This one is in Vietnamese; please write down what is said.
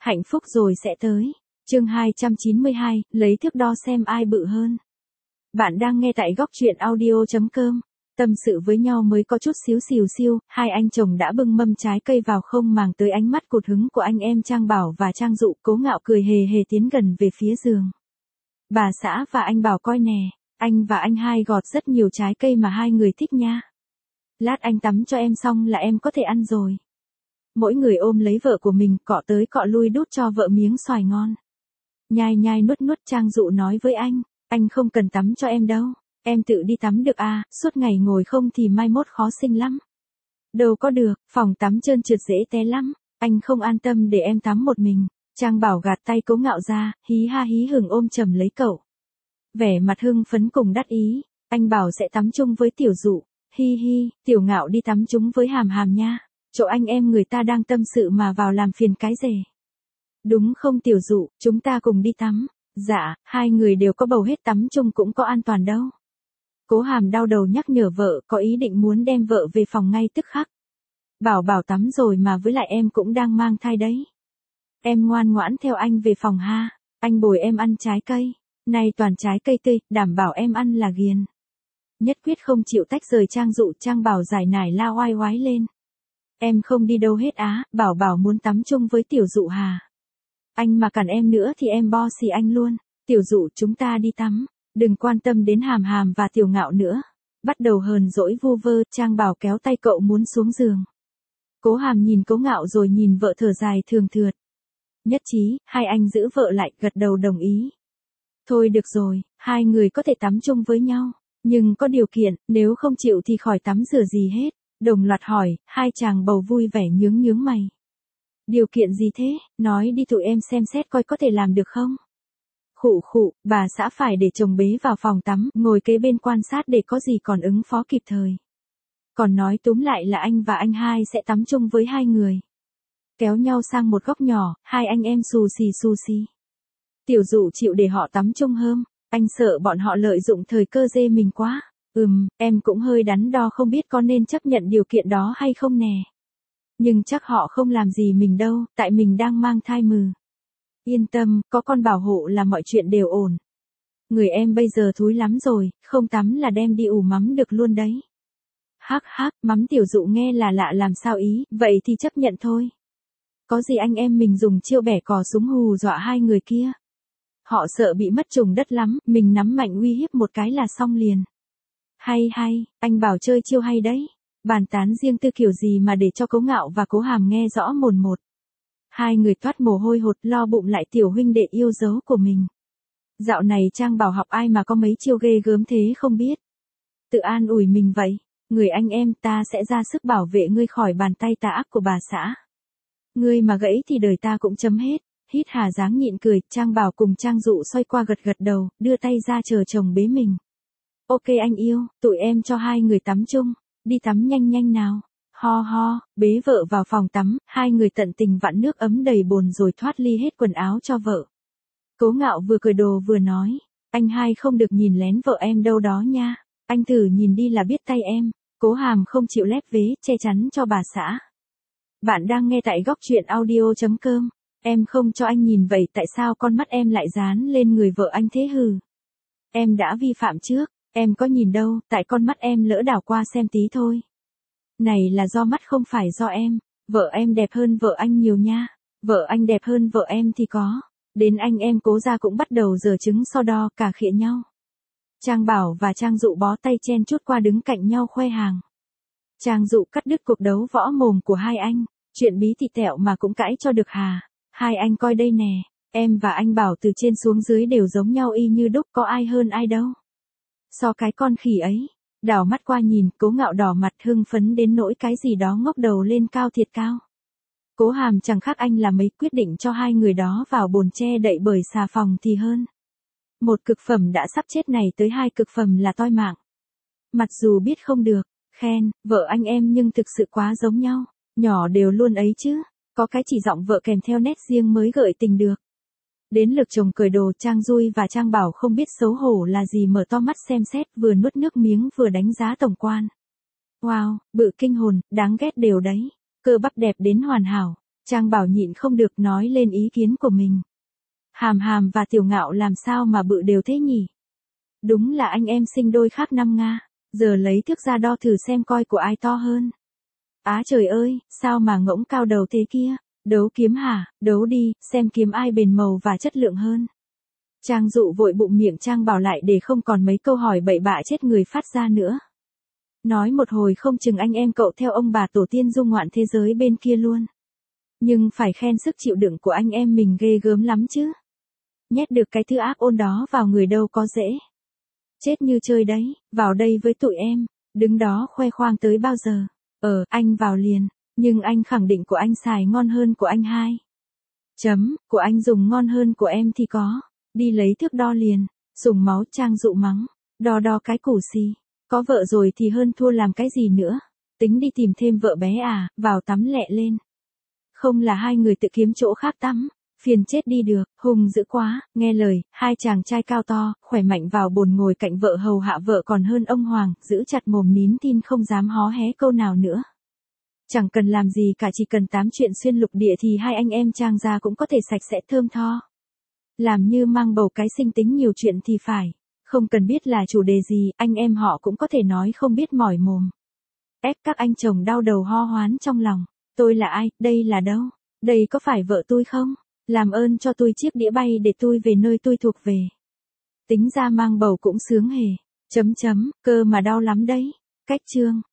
Hạnh phúc rồi sẽ tới. Chương 292, lấy thước đo xem ai bự hơn. Bạn đang nghe tại góc truyện audio.com. Tâm sự với nhau mới có chút xíu xìu xiu, hai anh chồng đã bưng mâm trái cây vào không màng tới ánh mắt cụt hứng của anh em Trang Bảo và Trang Dụ. Cố Ngạo cười hề hề tiến gần về phía giường. Bà xã và anh Bảo coi nè, anh và anh hai gọt rất nhiều trái cây mà hai người thích nha. Lát anh tắm cho em xong là em có thể ăn rồi. Mỗi người ôm lấy vợ của mình, cọ tới cọ lui đút cho vợ miếng xoài ngon. Nhai nhai nuốt nuốt. Trang Dụ nói với anh không cần tắm cho em đâu, em tự đi tắm được à, suốt ngày ngồi không thì mai mốt khó sinh lắm. Đâu có được, phòng tắm trơn trượt dễ té lắm, anh không an tâm để em tắm một mình. Trang Bảo gạt tay Cố Ngạo ra, hí ha hí hửng ôm chầm lấy cậu. Vẻ mặt hưng phấn cùng đắc ý, anh bảo sẽ tắm chung với Tiểu Dụ, hi hi, Tiểu Ngạo đi tắm chung với Hàm Hàm nha, chỗ anh em người ta đang tâm sự mà vào làm phiền cái rể. Đúng không Tiểu Dụ, chúng ta cùng đi tắm. Dạ, hai người đều có bầu hết tắm chung cũng có an toàn đâu. Cố Hàm đau đầu nhắc nhở vợ, có ý định muốn đem vợ về phòng ngay tức khắc. Bảo tắm rồi mà với lại em cũng đang mang thai đấy. Em ngoan ngoãn theo anh về phòng ha, anh bồi em ăn trái cây. Này toàn trái cây tươi, đảm bảo em ăn là ghiền. Nhất quyết không chịu tách rời Trang Dụ. Trang Bảo giải nải la oai oái lên. Em không đi đâu hết á, Bảo muốn tắm chung với Tiểu Dụ hà. Anh mà cản em nữa thì em bo xì anh luôn. Tiểu Dụ, chúng ta đi tắm, đừng quan tâm đến Hàm Hàm và Tiểu Ngạo nữa. Bắt đầu hờn dỗi vu vơ. Trang Bảo kéo tay cậu muốn xuống giường. Cố Hàm nhìn Cố Ngạo rồi nhìn vợ thở dài thường thượt. Nhất trí, hai anh giữ vợ lại, gật đầu đồng ý. Thôi được rồi, hai người có thể tắm chung với nhau, nhưng có điều kiện, nếu không chịu thì khỏi tắm rửa gì hết. Đồng loạt hỏi, hai chàng bầu vui vẻ nhướng mày. Điều kiện gì thế, nói đi tụi em xem xét coi có thể làm được không? Khụ, bà xã phải để chồng bế vào phòng tắm, ngồi kế bên quan sát để có gì còn ứng phó kịp thời. Còn nói túm lại là anh và anh hai sẽ tắm chung với hai người. Kéo nhau sang một góc nhỏ, hai anh em xù xì. Tiểu Dụ chịu để họ tắm chung hơn, anh sợ bọn họ lợi dụng thời cơ dê mình quá. Em cũng hơi đắn đo không biết có nên chấp nhận điều kiện đó hay không nè. Nhưng chắc họ không làm gì mình đâu, tại mình đang mang thai mừ. Yên tâm, có con bảo hộ là mọi chuyện đều ổn. Người em bây giờ thúi lắm rồi, không tắm là đem đi ủ mắm được luôn đấy. Hắc, mắm. Tiểu Dụ nghe là lạ làm sao ý, vậy thì chấp nhận thôi. Có gì anh em mình dùng chiêu bẻ cò súng hù dọa hai người kia. Họ sợ bị mất trùng đất lắm, mình nắm mạnh uy hiếp một cái là xong liền. Hay, anh Bảo chơi chiêu hay đấy. Bàn tán riêng tư kiểu gì mà để cho Cố Ngạo và Cố Hàm nghe rõ mồn một. Hai người toát mồ hôi hột lo bụng lại tiểu huynh đệ yêu dấu của mình. Dạo này Trang Bảo học ai mà có mấy chiêu ghê gớm thế không biết. Tự an ủi mình vậy, người anh em ta sẽ ra sức bảo vệ ngươi khỏi bàn tay tà ác của bà xã. Ngươi mà gãy thì đời ta cũng chấm hết. Hít hà dáng nhịn cười. Trang Bảo cùng Trang Dụ xoay qua gật đầu, đưa tay ra chờ chồng bế mình. Ok anh yêu, tụi em cho hai người tắm chung. Đi tắm nhanh nào. Ho, bế vợ vào phòng tắm, hai người tận tình vặn nước ấm đầy bồn rồi thoát ly hết quần áo cho vợ. Cố Ngạo vừa cởi đồ vừa nói, anh hai không được nhìn lén vợ em đâu đó nha, anh thử nhìn đi là biết tay em. Cố Hàm không chịu lép vế, che chắn cho bà xã. Bạn đang nghe tại góc truyện audio.com, em không cho anh nhìn vậy tại sao con mắt em lại dán lên người vợ anh thế hừ? Em đã vi phạm trước. Em có nhìn đâu, tại con mắt em lỡ đảo qua xem tí thôi. Này là do mắt không phải do em, vợ em đẹp hơn vợ anh nhiều nha, vợ anh đẹp hơn vợ em thì có. Đến anh em Cố gia cũng bắt đầu giở trứng so đo, cà khịa nhau. Trang Bảo và Trang Dụ bó tay chen chúc qua đứng cạnh nhau khoe hàng. Trang Dụ cắt đứt cuộc đấu võ mồm của hai anh, chuyện bí thị tẹo mà cũng cãi cho được hà. Hai anh coi đây nè, em và anh Bảo từ trên xuống dưới đều giống nhau y như đúc, có ai hơn ai đâu. So cái con khỉ ấy, đảo mắt qua nhìn, Cố Ngạo đỏ mặt hưng phấn đến nỗi cái gì đó ngóc đầu lên cao thiệt cao. Cố Hàm chẳng khác anh là mấy, quyết định cho hai người đó vào bồn che đậy bởi xà phòng thì hơn. Một cực phẩm đã sắp chết này tới hai cực phẩm là toi mạng. Mặc dù biết không được, khen, vợ anh em nhưng thực sự quá giống nhau, nhỏ đều luôn ấy chứ, có cái chỉ giọng vợ kèm theo nét riêng mới gợi tình được. Đến lượt chồng cởi đồ, Trang Dui và Trang Bảo không biết xấu hổ là gì mở to mắt xem xét, vừa nuốt nước miếng vừa đánh giá tổng quan. Wow, bự kinh hồn, đáng ghét đều đấy, cơ bắp đẹp đến hoàn hảo, Trang Bảo nhịn không được nói lên ý kiến của mình. Hàm Hàm và Tiểu Ngạo làm sao mà bự đều thế nhỉ? Đúng là anh em sinh đôi khác năm Nga, giờ lấy thước ra đo thử xem coi của ai to hơn. Á trời ơi, sao mà ngỗng cao đầu thế kia? Đấu kiếm hả? Đấu đi, xem kiếm ai bền màu và chất lượng hơn. Trang Dụ vội bụng miệng Trang Bảo lại để không còn mấy câu hỏi bậy bạ chết người phát ra nữa. Nói một hồi không chừng anh em cậu theo ông bà tổ tiên du ngoạn thế giới bên kia luôn. Nhưng phải khen sức chịu đựng của anh em mình ghê gớm lắm chứ. Nhét được cái thứ ác ôn đó vào người đâu có dễ. Chết như chơi đấy, vào đây với tụi em, đứng đó khoe khoang tới bao giờ. Anh vào liền, nhưng anh khẳng định của anh xài ngon hơn của anh hai. Của anh dùng ngon hơn của em thì có. Đi lấy thước đo liền, dùng máu. Trang Dụ mắng. Đo cái củ xì. Có vợ rồi thì hơn thua làm cái gì nữa. Tính đi tìm thêm vợ bé à, vào tắm lẹ lên. Không là hai người tự kiếm chỗ khác tắm. Phiền chết đi được, hung dữ quá, nghe lời, hai chàng trai cao to, khỏe mạnh vào bồn ngồi cạnh vợ hầu hạ vợ còn hơn ông Hoàng, giữ chặt mồm nín tin không dám hó hé câu nào nữa. Chẳng cần làm gì cả, chỉ cần tám chuyện xuyên lục địa thì hai anh em Trang gia cũng có thể sạch sẽ thơm tho. Làm như mang bầu cái sinh tính nhiều chuyện thì phải. Không cần biết là chủ đề gì, anh em họ cũng có thể nói không biết mỏi mồm. Ép các anh chồng đau đầu ho hoán trong lòng. Tôi là ai, đây là đâu? Đây có phải vợ tôi không? Làm ơn cho tôi chiếc đĩa bay để tôi về nơi tôi thuộc về. Tính ra mang bầu cũng sướng hề. Cơ mà đau lắm đấy. Cách chương.